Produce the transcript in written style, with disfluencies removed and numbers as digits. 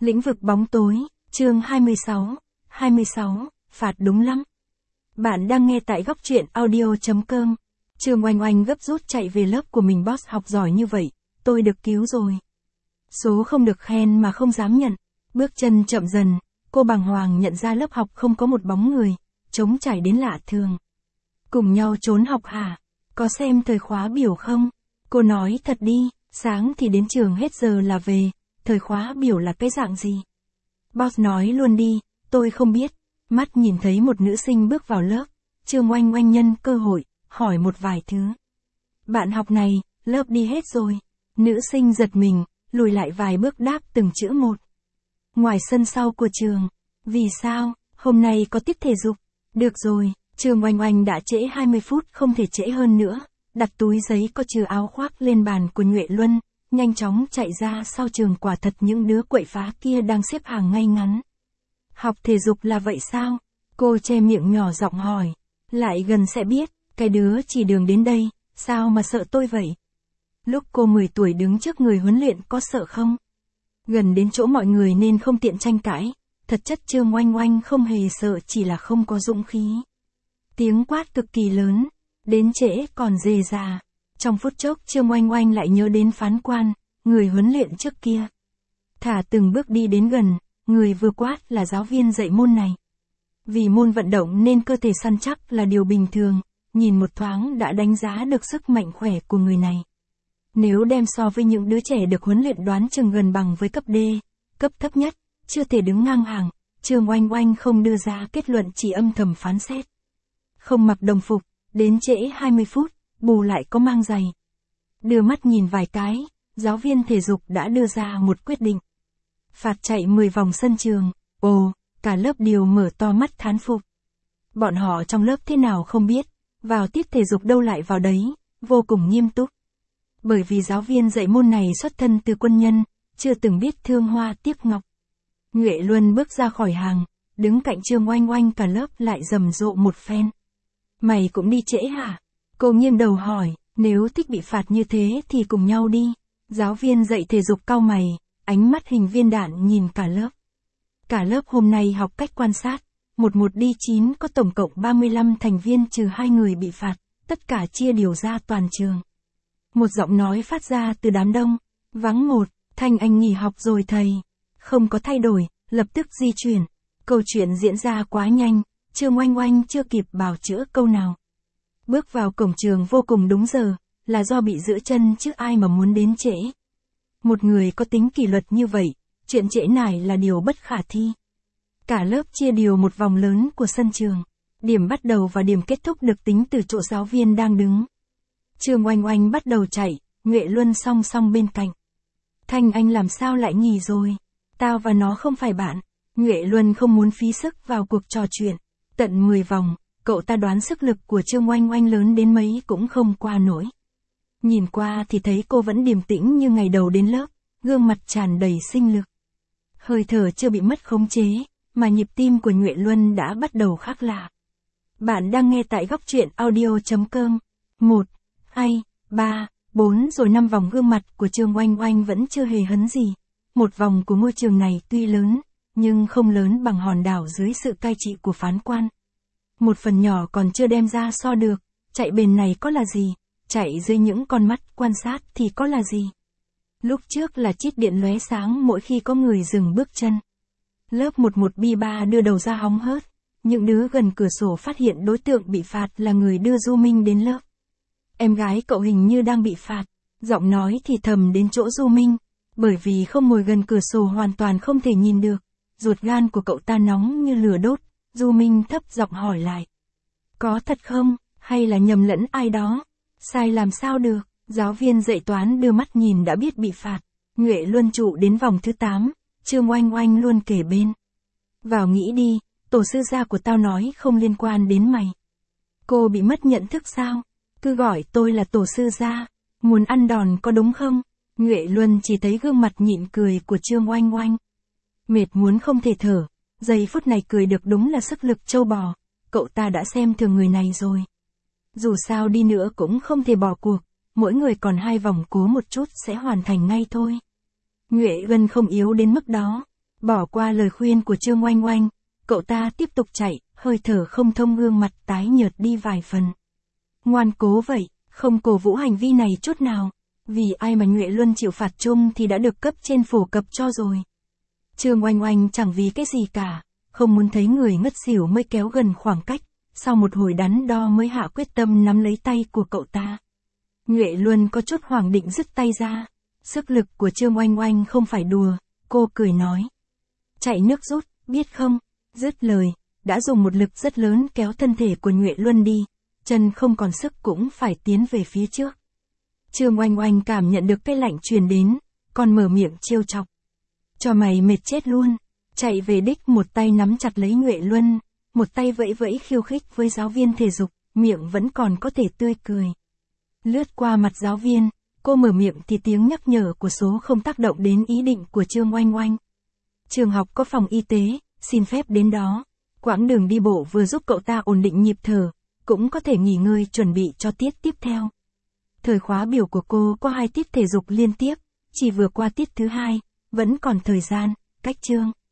Lĩnh vực bóng tối, chương 26, phạt đúng lắm. Bạn đang nghe tại góc truyện audio.com. Trương Oanh Oanh gấp rút chạy về lớp của mình. Boss học giỏi như vậy, tôi được cứu rồi. Số không được khen mà không dám nhận. Bước chân chậm dần, cô bàng hoàng nhận ra lớp học không có một bóng người, trống trải đến lạ thường. Cùng nhau trốn học hả? Có xem thời khóa biểu không? Cô nói thật đi, sáng thì đến trường hết giờ là về, thời khóa biểu là cái dạng gì? Boss nói luôn đi, tôi không biết. Mắt nhìn thấy một nữ sinh bước vào lớp, Trương Oanh Oanh nhân cơ hội, hỏi một vài thứ. Bạn học này, lớp đi hết rồi. Nữ sinh giật mình, lùi lại vài bước đáp từng chữ một. Ngoài sân sau của trường. Vì sao? Hôm nay có tiết thể dục. Được rồi, Trương Oanh Oanh đã trễ 20 phút không thể trễ hơn nữa. Đặt túi giấy có chứa áo khoác lên bàn của Nhuệ Luân, nhanh chóng chạy ra sau trường. Quả thật những đứa quậy phá kia đang xếp hàng ngay ngắn. Học thể dục là vậy sao? Cô che miệng nhỏ giọng hỏi. Lại gần sẽ biết, cái đứa chỉ đường đến đây, sao mà sợ tôi vậy? Lúc cô 10 tuổi đứng trước người huấn luyện có sợ không? Gần đến chỗ mọi người nên không tiện tranh cãi, thật chất Trương Oanh Oanh không hề sợ, chỉ là không có dũng khí. Tiếng quát cực kỳ lớn, đến trễ còn dề già. Trong phút chốc Trương Oanh Oanh lại nhớ đến phán quan, người huấn luyện trước kia. Thả từng bước đi đến gần, người vừa quát là giáo viên dạy môn này. Vì môn vận động nên cơ thể săn chắc là điều bình thường, nhìn một thoáng đã đánh giá được sức mạnh khỏe của người này. Nếu đem so với những đứa trẻ được huấn luyện đoán chừng gần bằng với cấp D, cấp thấp nhất, chưa thể đứng ngang hàng, Trương Oanh Oanh không đưa ra kết luận, chỉ âm thầm phán xét. Không mặc đồng phục, đến trễ 20 phút, bù lại có mang giày. Đưa mắt nhìn vài cái, giáo viên thể dục đã đưa ra một quyết định. Phạt chạy 10 vòng sân trường. Ồ, cả lớp đều mở to mắt thán phục. Bọn họ trong lớp thế nào không biết, vào tiết thể dục đâu lại vào đấy, vô cùng nghiêm túc. Bởi vì giáo viên dạy môn này xuất thân từ quân nhân, chưa từng biết thương hoa tiếc ngọc. Nhuệ Luân bước ra khỏi hàng, đứng cạnh Trương Oanh Oanh, cả lớp lại rầm rộ một phen. Mày cũng đi trễ hả? Cô nghiêng đầu hỏi, nếu thích bị phạt như thế thì cùng nhau đi. Giáo viên dạy thể dục cau mày, ánh mắt hình viên đạn nhìn cả lớp. Cả lớp hôm nay học cách quan sát, 11 đi 9 có tổng cộng 35 thành viên trừ 2 người bị phạt, tất cả chia đều ra toàn trường. Một giọng nói phát ra từ đám đông, vắng một, Thanh Anh nghỉ học rồi thầy. Không có thay đổi, lập tức di chuyển. Câu chuyện diễn ra quá nhanh, Trương Oanh Oanh chưa kịp bào chữa câu nào. Bước vào cổng trường vô cùng đúng giờ, là do bị giữ chân chứ ai mà muốn đến trễ. Một người có tính kỷ luật như vậy, chuyện trễ nải là điều bất khả thi. Cả lớp chia đều một vòng lớn của sân trường. Điểm bắt đầu và điểm kết thúc được tính từ chỗ giáo viên đang đứng. Trương Oanh Oanh bắt đầu chạy, Nhuệ Luân song song bên cạnh. Thanh Anh làm sao lại nghỉ rồi? Tao và nó không phải bạn. Nhuệ Luân không muốn phí sức vào cuộc trò chuyện. Tận 10 vòng, cậu ta đoán sức lực của Trương Oanh Oanh lớn đến mấy cũng không qua nổi. Nhìn qua thì thấy cô vẫn điềm tĩnh như ngày đầu đến lớp, gương mặt tràn đầy sinh lực. Hơi thở chưa bị mất khống chế, mà nhịp tim của Nhuệ Luân đã bắt đầu khác lạ. Bạn đang nghe tại góc truyện audio.com. 1, 2, 3, 4 rồi 5 vòng, gương mặt của Trương Oanh Oanh vẫn chưa hề hấn gì. Một vòng của ngôi trường này tuy lớn, nhưng không lớn bằng hòn đảo dưới sự cai trị của phán quan. Một phần nhỏ còn chưa đem ra so được, chạy bền này có là gì, chạy dưới những con mắt quan sát thì có là gì. Lúc trước là chít điện lóe sáng mỗi khi có người dừng bước chân. Lớp 11B3 đưa đầu ra hóng hớt, những đứa gần cửa sổ phát hiện đối tượng bị phạt là người đưa Du Minh đến lớp. Em gái cậu hình như đang bị phạt, giọng nói thì thầm đến chỗ Du Minh, bởi vì không ngồi gần cửa sổ hoàn toàn không thể nhìn được. Ruột gan của cậu ta nóng như lửa đốt, Du Minh thấp giọng hỏi lại. Có thật không, hay là nhầm lẫn ai đó? Sai làm sao được, giáo viên dạy toán đưa mắt nhìn đã biết bị phạt. Nhuệ Luân trụ đến vòng thứ 8, Trương Oanh Oanh luôn kể bên. Vào nghĩ đi, tổ sư gia của tao nói không liên quan đến mày. Cô bị mất nhận thức sao? Cứ gọi tôi là tổ sư gia, muốn ăn đòn có đúng không? Nhuệ Luân chỉ thấy gương mặt nhịn cười của Trương Oanh Oanh. Mệt muốn không thể thở, giây phút này cười được đúng là sức lực trâu bò, cậu ta đã xem thường người này rồi. Dù sao đi nữa cũng không thể bỏ cuộc, mỗi người còn 2 vòng, cố một chút sẽ hoàn thành ngay thôi. Nhuệ Luân không yếu đến mức đó, Bỏ qua lời khuyên của Trương Oanh Oanh, cậu ta tiếp tục chạy, hơi thở không thông, gương mặt tái nhợt đi vài phần. Ngoan cố vậy, không cổ vũ hành vi này chút nào. Vì ai mà Nhuệ Luân chịu phạt chung thì đã được cấp trên phổ cập cho rồi. Trương Oanh Oanh chẳng vì cái gì cả, không muốn thấy người ngất xỉu mới kéo gần khoảng cách, sau một hồi đắn đo mới hạ quyết tâm nắm lấy tay của cậu ta. Nhuệ Luân có chút hoảng định dứt tay ra. Sức lực của Trương Oanh Oanh không phải đùa, cô cười nói. Chạy nước rút, biết không? Dứt lời, đã dùng một lực rất lớn kéo thân thể của Nhuệ Luân đi, chân không còn sức cũng phải tiến về phía trước. Trương Oanh Oanh cảm nhận được cái lạnh truyền đến, còn mở miệng trêu chọc. Cho mày mệt chết luôn. Chạy về đích, một tay nắm chặt lấy Nhuệ Luân, một tay vẫy vẫy khiêu khích với giáo viên thể dục, miệng vẫn còn có thể tươi cười. Lướt qua mặt giáo viên, cô mở miệng thì tiếng nhắc nhở của số không tác động đến ý định của Trương Oanh Oanh. Trường học có phòng y tế, xin phép đến đó. Quãng đường đi bộ vừa giúp cậu ta ổn định nhịp thở, cũng có thể nghỉ ngơi chuẩn bị cho tiết tiếp theo. Thời khóa biểu của cô có 2 tiết thể dục liên tiếp, chỉ vừa qua tiết thứ 2, vẫn còn thời gian, cách Trương